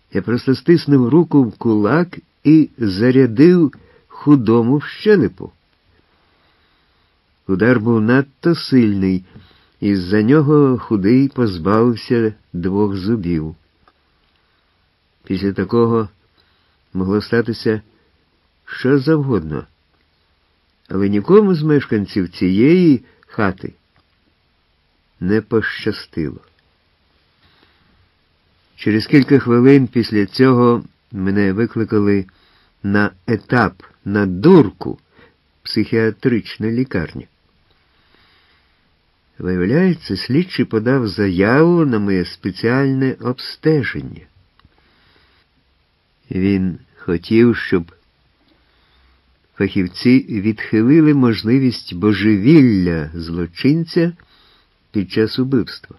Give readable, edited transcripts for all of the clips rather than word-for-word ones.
Я просто стиснув руку в кулак і зарядив худому в щелепу. Удар був надто сильний, і з-за нього худий позбавився 2 зубів. Після такого могло статися що завгодно. Але нікому з мешканців цієї хати не пощастило. Через кілька хвилин після цього мене викликали на етап, на дурку, психіатричну лікарню. Виявляється, слідчий подав заяву на моє спеціальне обстеження. Він хотів, щоб фахівці відхилили можливість божевілля злочинця під час убивства.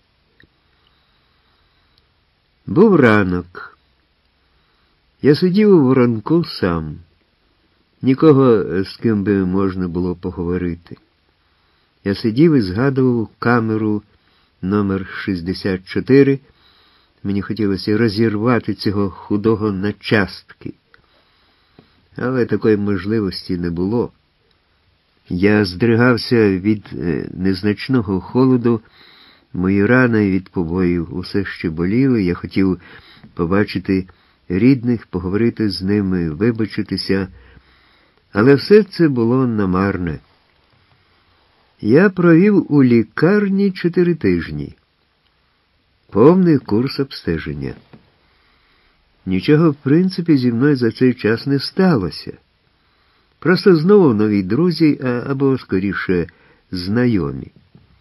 Був ранок. Я сидів у воронку сам. Нікого, з ким би можна було поговорити. Я сидів і згадував камеру номер 64. Мені хотілося розірвати цього худого на частки. Але такої можливості не було. Я здригався від незначного холоду, мої рани від побоїв усе ще боліли, я хотів побачити рідних, поговорити з ними, вибачитися, але все це було намарне. Я провів у лікарні 4 тижні. Повний курс обстеження. Нічого, в принципі, зі мною за цей час не сталося. Просто знову нові друзі, або, скоріше, знайомі.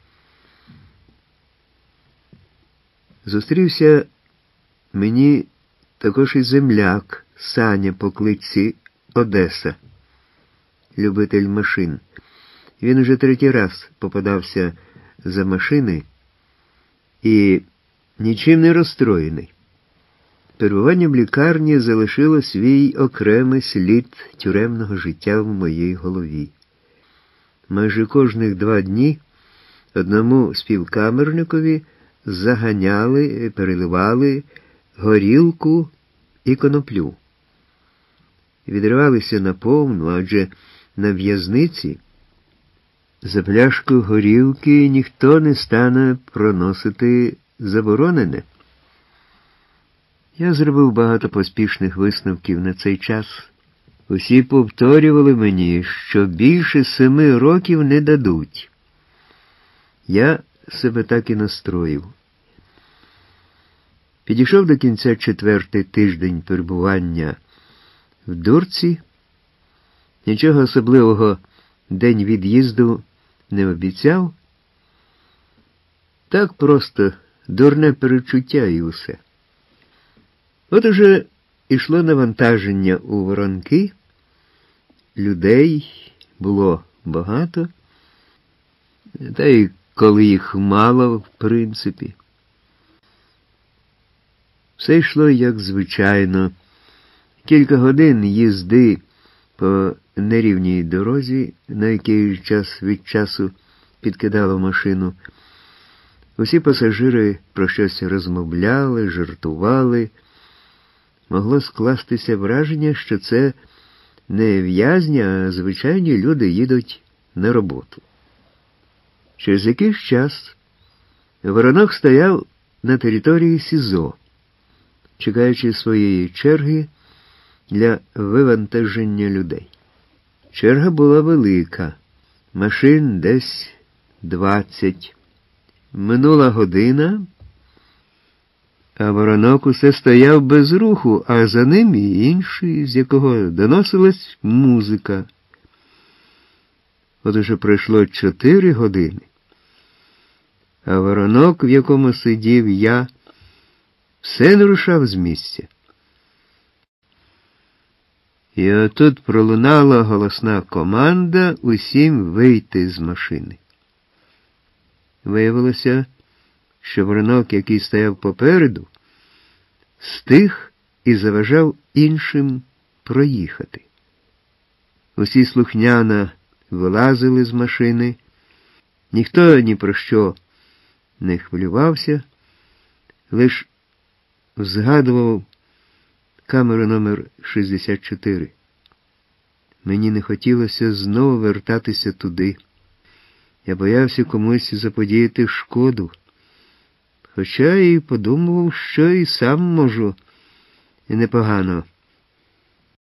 Зустрівся мені також і земляк Саня по кличці Одеса, любитель машин. Він уже 3-й раз попадався за машини і нічим не розстроєний. Перебування в лікарні залишило свій окремий слід тюремного життя в моїй голові. Майже кожних 2 дні одному співкамерникові заганяли, переливали горілку і коноплю. Відривалися наповну, адже на в'язниці за пляшку горілки ніхто не стане проносити заборонене. Я зробив багато поспішних висновків на цей час. Усі повторювали мені, що більше 7 років не дадуть. Я себе так і настроїв. Підійшов до кінця 4-й тиждень перебування в дурці. Нічого особливого день від'їзду не обіцяв. Так просто дурне перечуття і усе. От уже йшло навантаження у воронки, людей було багато, та й коли їх мало, в принципі. Все йшло як звичайно. Кілька годин їзди по нерівній дорозі, на якій час від часу підкидало машину. Усі пасажири про щось розмовляли, жартували. Могло скластися враження, що це не в'язні, а звичайні люди їдуть на роботу. Через якийсь час Воронок стояв на території СІЗО, чекаючи своєї черги для вивантаження людей. Черга була велика, машин десь 20. Минула година, а Воронок усе стояв без руху, а за ним і інший, з якого доносилась музика. От уже пройшло 4 години, а Воронок, в якому сидів я, все не рушав з місця. І отут пролунала голосна команда усім вийти з машини. Виявилося, що Воронок, який стояв попереду, стих і заважав іншим проїхати. Усі слухняно вилазили з машини, ніхто ні про що не хвилювався, лиш згадував камера номер 64. Мені не хотілося знову вертатися туди. Я боявся комусь заподіяти шкоду, хоча і подумував, що і сам можу, і непогано.